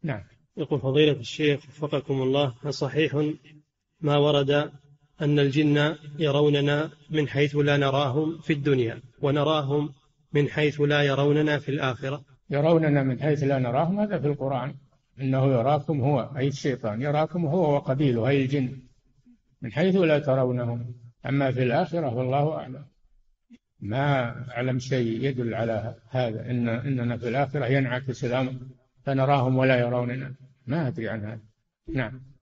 نعم. يقول فضيلة الشيخ وفقكم الله، هل صحيح ما ورد أن الجن يروننا من حيث لا نراهم في الدنيا ونراهم من حيث لا يروننا في الآخرة؟ يروننا من حيث لا نراهم هذا في القرآن، إنه يراكم هو أي الشيطان يراكم هو وقبيله أي الجن من حيث لا ترونهم، أما في الآخرة والله أعلم. ما أعلم شيء يدل على هذا إننا في الآخرة ينعكس الأمر فنراهم ولا يروننا، ما أدري عن هذا. نعم.